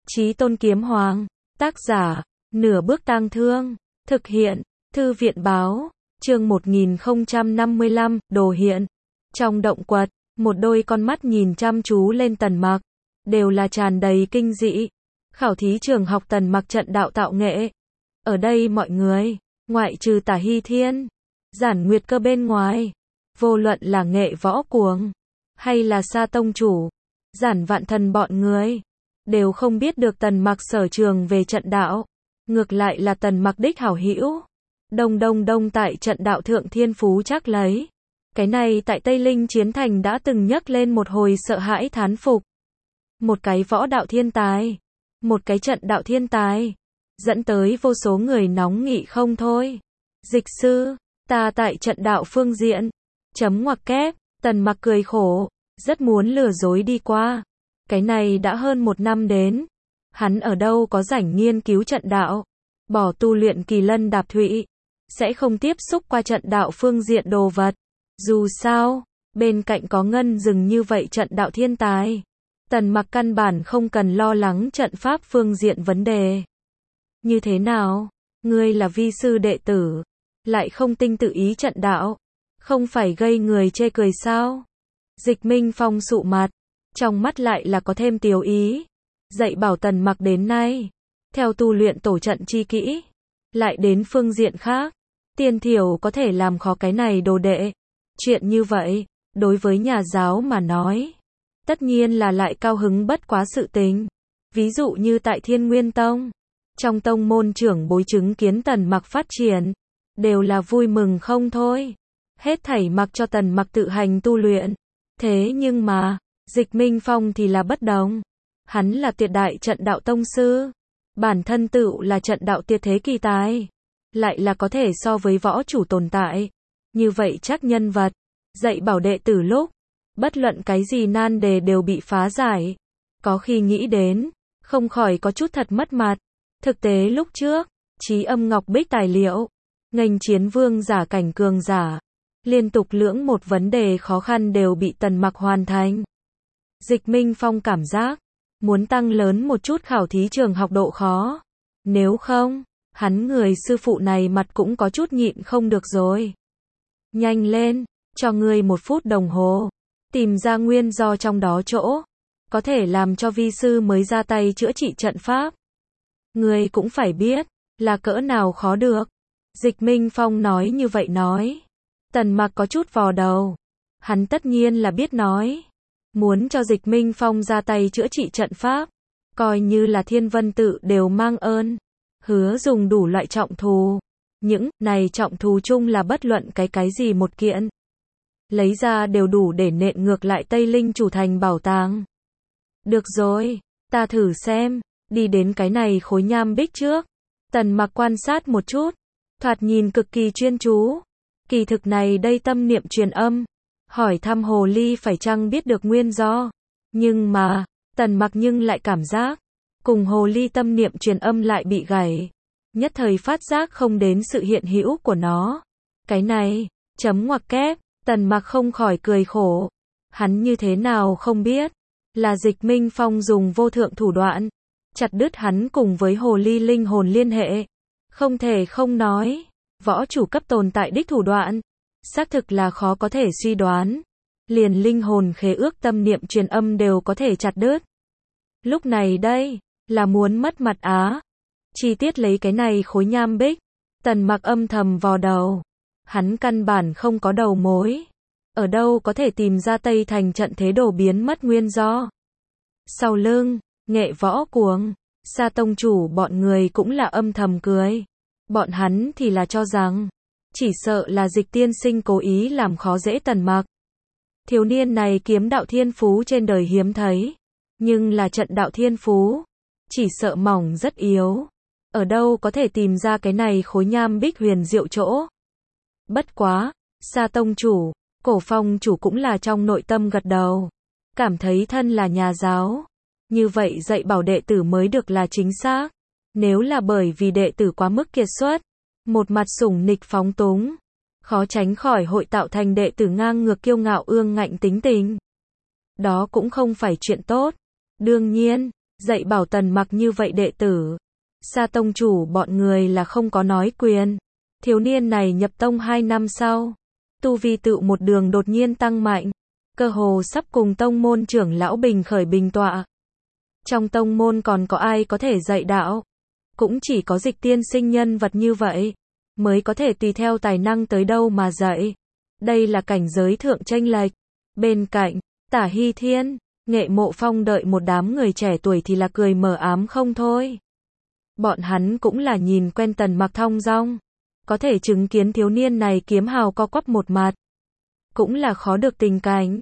Chí Tôn Kiếm Hoàng. Tác giả, Nửa Bước Tang Thương. Thực hiện, Thư viện Báo. Chương 1055, đồ hiện. Trong động quật, một đôi con mắt nhìn chăm chú lên Tần Mặc, đều là tràn đầy kinh dị. Khảo thí trường học Tần Mặc trận đạo tạo nghệ. Ở đây mọi người, ngoại trừ Tả Hy Thiên, Giản Nguyệt Cơ bên ngoài, vô luận là Nghệ Võ Cuồng, hay là Sa Tông Chủ, Giản Vạn Thần bọn người, đều không biết được Tần Mặc sở trường về trận đạo. Ngược lại là Tần Mặc đích hảo hữu, Đông tại trận đạo thượng thiên phú chắc lấy. Cái này tại Tây Linh Chiến Thành đã từng nhấc lên một hồi sợ hãi thán phục. Một cái võ đạo thiên tài, một cái trận đạo thiên tài, dẫn tới vô số người nóng nghị không thôi. Dịch sư, ta tại trận đạo phương diện, chấm ngoặc kép, Tần Mặc cười khổ, rất muốn lừa dối đi qua. Cái này đã hơn 1 năm đến, hắn ở đâu có rảnh nghiên cứu trận đạo, bỏ tu luyện kỳ lân đạp thụy, sẽ không tiếp xúc qua trận đạo phương diện đồ vật. Dù sao, bên cạnh có ngân rừng như vậy trận đạo thiên tài, Tần Mặc căn bản không cần lo lắng trận pháp phương diện vấn đề. Như thế nào? Ngươi là vi sư đệ tử, lại không tinh tự ý trận đạo, không phải gây người chê cười sao? Dịch Minh Phong sụ mặt, trong mắt lại là có thêm tiếu ý. Dạy bảo Tần Mặc đến nay, theo tu luyện tổ trận chi kỹ, lại đến phương diện khác, tiên thiểu có thể làm khó cái này đồ đệ. Chuyện như vậy, đối với nhà giáo mà nói, tất nhiên là lại cao hứng bất quá sự tình. Ví dụ như tại Thiên Nguyên Tông, trong tông môn trưởng bối chứng kiến Tần Mặc phát triển, đều là vui mừng không thôi. Hết thảy mặc cho Tần Mặc tự hành tu luyện. Thế nhưng mà, Dịch Minh Phong thì là bất đồng. Hắn là tuyệt đại trận đạo tông sư, bản thân tự là trận đạo tuyệt thế kỳ tài, lại là có thể so với võ chủ tồn tại. Như vậy chắc nhân vật, dạy bảo đệ tử lúc, bất luận cái gì nan đề đều bị phá giải. Có khi nghĩ đến, không khỏi có chút thật mất mặt. Thực tế lúc trước, Chí Âm Ngọc Bích tài liệu, nghênh chiến vương giả cảnh cường giả, liên tục lưỡng một vấn đề khó khăn đều bị Tần Mặc hoàn thành. Dịch Minh Phong cảm giác, muốn tăng lớn một chút khảo thí trường học độ khó. Nếu không, hắn người sư phụ này mặt cũng có chút nhịn không được rồi. Nhanh lên, cho ngươi 1 phút đồng hồ, tìm ra nguyên do trong đó chỗ, có thể làm cho vi sư mới ra tay chữa trị trận pháp. Ngươi cũng phải biết, là cỡ nào khó được. Dịch Minh Phong nói như vậy nói. Tần Mặc có chút vò đầu. Hắn tất nhiên là biết nói. Muốn cho Dịch Minh Phong ra tay chữa trị trận pháp, coi như là Thiên Vân Tự đều mang ơn, hứa dùng đủ loại trọng thù. Những này trọng thù chung là bất luận cái gì một kiện, lấy ra đều đủ để nện ngược lại Tây Linh chủ thành bảo tàng. Được rồi, ta thử xem, đi đến cái này khối nham bích trước. Tần Mặc quan sát một chút, thoạt nhìn cực kỳ chuyên chú. Kỳ thực này đây tâm niệm truyền âm, hỏi thăm hồ ly phải chăng biết được nguyên do. Nhưng mà, Tần Mặc nhưng lại cảm giác, cùng hồ ly tâm niệm truyền âm lại bị gãy. Nhất thời phát giác không đến sự hiện hữu của nó. Cái này, chấm ngoặc kép, Tần Mặc không khỏi cười khổ. Hắn như thế nào không biết, là Dịch Minh Phong dùng vô thượng thủ đoạn, chặt đứt hắn cùng với hồ ly linh hồn liên hệ. Không thể không nói, võ chủ cấp tồn tại đích thủ đoạn, xác thực là khó có thể suy đoán. Liền linh hồn khế ước tâm niệm truyền âm đều có thể chặt đứt. Lúc này đây, là muốn mất mặt á. Chi tiết lấy cái này khối nham bích, Tần Mặc âm thầm vò đầu. Hắn căn bản không có đầu mối. Ở đâu có thể tìm ra Tây Thành trận thế đổ biến mất nguyên do. Sau lưng, Nghệ Võ Cuồng, Sa Tông Chủ bọn người cũng là âm thầm cười. Bọn hắn thì là cho rằng, chỉ sợ là Dịch tiên sinh cố ý làm khó dễ Tần Mặc. Thiếu niên này kiếm đạo thiên phú trên đời hiếm thấy, nhưng là trận đạo thiên phú, chỉ sợ mỏng rất yếu. Ở đâu có thể tìm ra cái này khối nham bích huyền diệu chỗ. Bất quá, Sa Tông Chủ, Cổ Phong Chủ cũng là trong nội tâm gật đầu, cảm thấy thân là nhà giáo, như vậy dạy bảo đệ tử mới được là chính xác. Nếu là bởi vì đệ tử quá mức kiệt xuất, một mặt sủng nịch phóng túng, khó tránh khỏi hội tạo thành đệ tử ngang ngược kiêu ngạo ương ngạnh tính tình. Đó cũng không phải chuyện tốt. Đương nhiên, dạy bảo Tần Mặc như vậy đệ tử. Sa tông chủ bọn người là không có nói quyền. Thiếu niên này nhập tông 2 năm sau, tu vi tự một đường đột nhiên tăng mạnh, cơ hồ sắp cùng tông môn trưởng lão bình khởi bình tọa. Trong tông môn còn có ai có thể dạy đạo? Cũng chỉ có Dịch tiên sinh nhân vật như vậy, mới có thể tùy theo tài năng tới đâu mà dạy. Đây là cảnh giới thượng chênh lệch. Bên cạnh, Tả Hy Thiên, Nghệ Mộ Phong đợi một đám người trẻ tuổi thì là cười mờ ám không thôi. Bọn hắn cũng là nhìn quen Tần Mặc thong dong, có thể chứng kiến thiếu niên này kiếm hào co quắp một mặt. Cũng là khó được tình cảnh.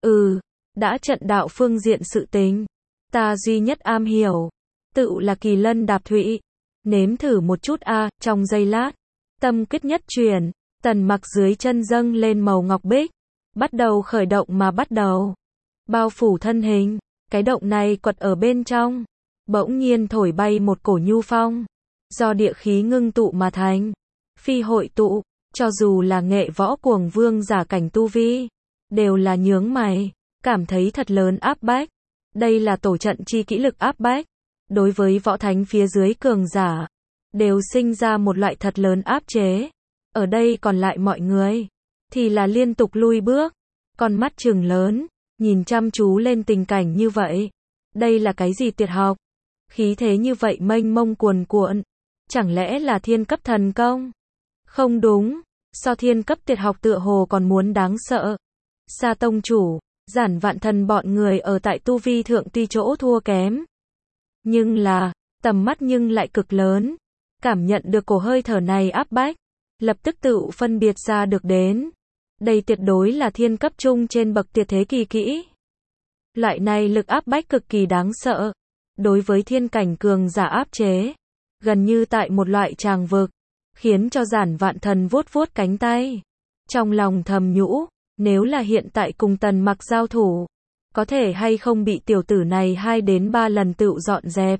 Đã trận đạo phương diện sự tình, ta duy nhất am hiểu, tự là kỳ lân đạp thụy. Nếm thử một chút trong giây lát, tâm quyết nhất chuyển, Tần Mặc dưới chân dâng lên màu ngọc bích, bắt đầu khởi động mà bắt đầu bao phủ thân hình. Cái động này quật ở bên trong, bỗng nhiên thổi bay một cổ nhu phong, do địa khí ngưng tụ mà thành, phi hội tụ, cho dù là nghệ võ cuồng vương giả cảnh tu vi, đều là nhướng mày, cảm thấy thật lớn áp bách. Đây là tổ trận chi kỹ lực áp bách, đối với võ thánh phía dưới cường giả, đều sinh ra một loại thật lớn áp chế. Ở đây còn lại mọi người, thì là liên tục lui bước, con mắt trừng lớn, nhìn chăm chú lên tình cảnh như vậy. Đây là cái gì tuyệt học? Khí thế như vậy mênh mông cuồn cuộn, chẳng lẽ là thiên cấp thần công? Không đúng, so thiên cấp tuyệt học tựa hồ còn muốn đáng sợ. Sa tông chủ, Giản Vạn Thần bọn người ở tại tu vi thượng tuy chỗ thua kém, nhưng là, tầm mắt nhưng lại cực lớn, cảm nhận được cổ hơi thở này áp bách, lập tức tự phân biệt ra được đến. Đây tuyệt đối là thiên cấp trung trên bậc tuyệt thế kỳ kỹ. Loại này lực áp bách cực kỳ đáng sợ, đối với thiên cảnh cường giả áp chế, gần như tại một loại tràng vực, khiến cho Giản Vạn Thần vuốt vuốt cánh tay. Trong lòng thầm nhủ, nếu là hiện tại cùng Tần Mặc giao thủ, có thể hay không bị tiểu tử này 2 đến 3 lần tự dọn dẹp.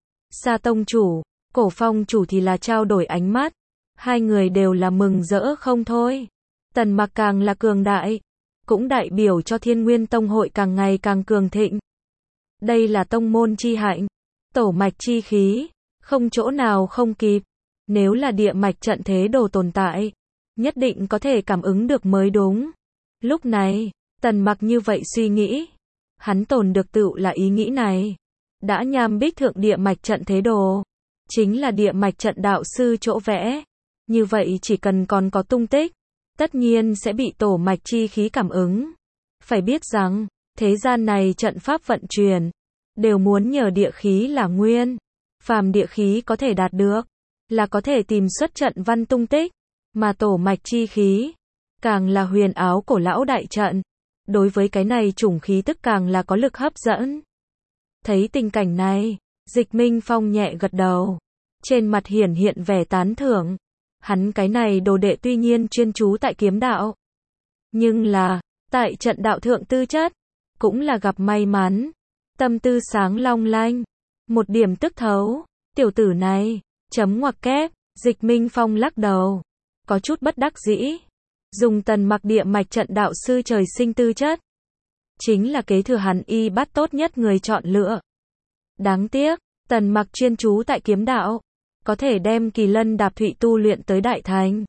Sa tông chủ, Cổ Phong chủ thì là trao đổi ánh mắt, hai người đều là mừng rỡ không thôi. Tần Mặc càng là cường đại, cũng đại biểu cho Thiên Nguyên Tông hội càng ngày càng cường thịnh. Đây là tông môn chi hạnh, tổ mạch chi khí, không chỗ nào không kịp. Nếu là địa mạch trận thế đồ tồn tại, nhất định có thể cảm ứng được mới đúng. Lúc này, Tần Mặc như vậy suy nghĩ, hắn tồn được tự là ý nghĩ này. Đã nham bích thượng địa mạch trận thế đồ, chính là địa mạch trận đạo sư chỗ vẽ. Như vậy chỉ cần còn có tung tích, tất nhiên sẽ bị tổ mạch chi khí cảm ứng. Phải biết rằng, thế gian này trận pháp vận chuyển, đều muốn nhờ địa khí là nguyên. Phàm địa khí có thể đạt được, là có thể tìm xuất trận văn tung tích. Mà tổ mạch chi khí, càng là huyền áo cổ lão đại trận. Đối với cái này chủng khí tức càng là có lực hấp dẫn. Thấy tình cảnh này, Dịch Minh Phong nhẹ gật đầu, trên mặt hiển hiện vẻ tán thưởng. Hắn cái này đồ đệ tuy nhiên chuyên chú tại kiếm đạo, nhưng là, tại trận đạo thượng tư chất, cũng là gặp may mắn. Tâm tư sáng long lanh, một điểm tức thấu, tiểu tử này, chấm ngoặc kép. Dịch Minh Phong lắc đầu, có chút bất đắc dĩ. Dùng Tần Mặc địa mạch trận đạo sư trời sinh tư chất, chính là kế thừa hắn y bắt tốt nhất người chọn lựa. Đáng tiếc, Tần Mặc chuyên chú tại kiếm đạo, có thể đem kỳ lân đạp thụy tu luyện tới đại thành,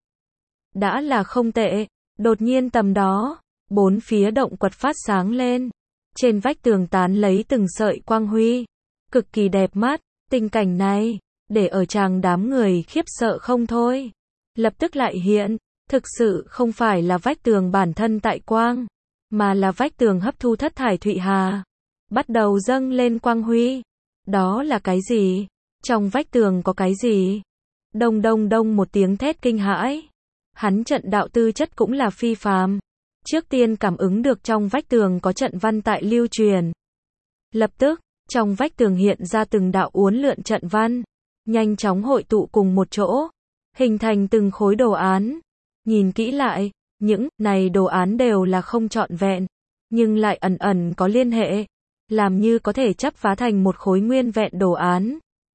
đã là không tệ. Đột nhiên tầm đó, bốn phía động quật phát sáng lên, trên vách tường tán lấy từng sợi quang huy, cực kỳ đẹp mắt. Tình cảnh này, để ở tràng đám người khiếp sợ không thôi. Lập tức lại hiện, thực sự không phải là vách tường bản thân tại quang, mà là vách tường hấp thu thất thải thụy hà, bắt đầu dâng lên quang huy. Đó là cái gì? Trong vách tường có cái gì? Đông đông đông một tiếng thét kinh hãi. Hắn trận đạo tư chất cũng là phi phàm. Trước tiên cảm ứng được trong vách tường có trận văn tại lưu truyền. Lập tức, trong vách tường hiện ra từng đạo uốn lượn trận văn, nhanh chóng hội tụ cùng một chỗ, hình thành từng khối đồ án. Nhìn kỹ lại, những này đồ án đều là không trọn vẹn, nhưng lại ẩn ẩn có liên hệ, làm như có thể chắp vá thành một khối nguyên vẹn đồ án.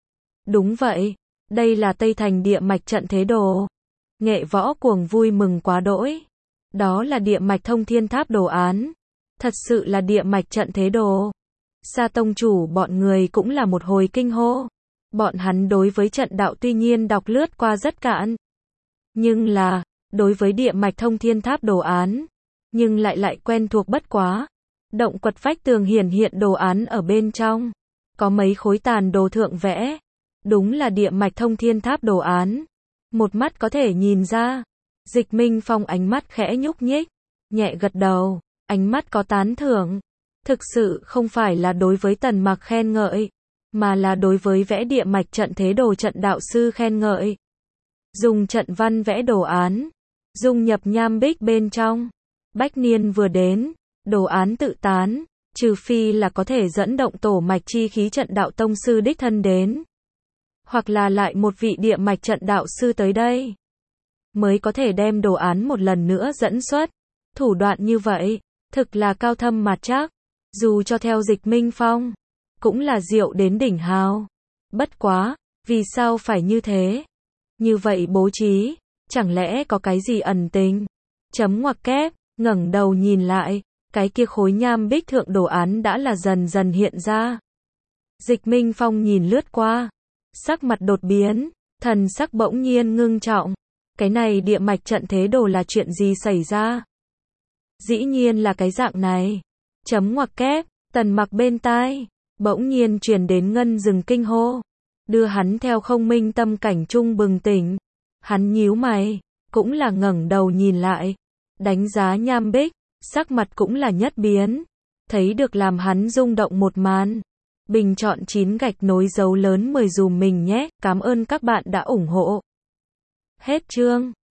Đúng vậy, đây là Tây Thành địa mạch trận thế đồ. Nghệ Võ cuồng vui mừng quá đỗi. Đó là địa mạch thông thiên tháp đồ án. Thật sự là địa mạch trận thế đồ. Sa tông chủ bọn người cũng là một hồi kinh hô. Bọn hắn đối với trận đạo tuy nhiên đọc lướt qua rất cạn. Nhưng là, đối với địa mạch thông thiên tháp đồ án, nhưng lại quen thuộc bất quá. Động quật vách tường hiển hiện đồ án ở bên trong. Có mấy khối tàn đồ thượng vẽ. Đúng là địa mạch thông thiên tháp đồ án. Một mắt có thể nhìn ra. Dịch Minh Phong ánh mắt khẽ nhúc nhích, nhẹ gật đầu, ánh mắt có tán thưởng. Thực sự không phải là đối với Tần Mặc khen ngợi, mà là đối với vẽ địa mạch trận thế đồ trận đạo sư khen ngợi. Dùng trận văn vẽ đồ án, dung nhập nham bích bên trong. Bách niên vừa đến, đồ án tự tán, trừ phi là có thể dẫn động tổ mạch chi khí trận đạo tông sư đích thân đến. Hoặc là lại một vị địa mạch trận đạo sư tới đây, mới có thể đem đồ án một lần nữa dẫn xuất. Thủ đoạn như vậy, thực là cao thâm mặt chắc. Dù cho theo Dịch Minh Phong, cũng là diệu đến đỉnh hào. Bất quá, vì sao phải như thế? Như vậy bố trí, chẳng lẽ có cái gì ẩn tình? Chấm ngoặc kép, ngẩng đầu nhìn lại, cái kia khối nham bích thượng đồ án đã là dần dần hiện ra. Dịch Minh Phong nhìn lướt qua, sắc mặt đột biến, thần sắc bỗng nhiên ngưng trọng. Cái này địa mạch trận thế đồ là chuyện gì xảy ra? Dĩ nhiên là cái dạng này. Chấm ngoặc kép, Tần Mặc bên tai, bỗng nhiên truyền đến ngân rừng kinh hô, đưa hắn theo không minh tâm cảnh trung bừng tỉnh. Hắn nhíu mày, cũng là ngẩng đầu nhìn lại, đánh giá nham bích, sắc mặt cũng là nhất biến, thấy được làm hắn rung động một màn. Bình chọn 9 gạch nối dấu lớn 10 dùm mình nhé, cảm ơn các bạn đã ủng hộ. Hết chương.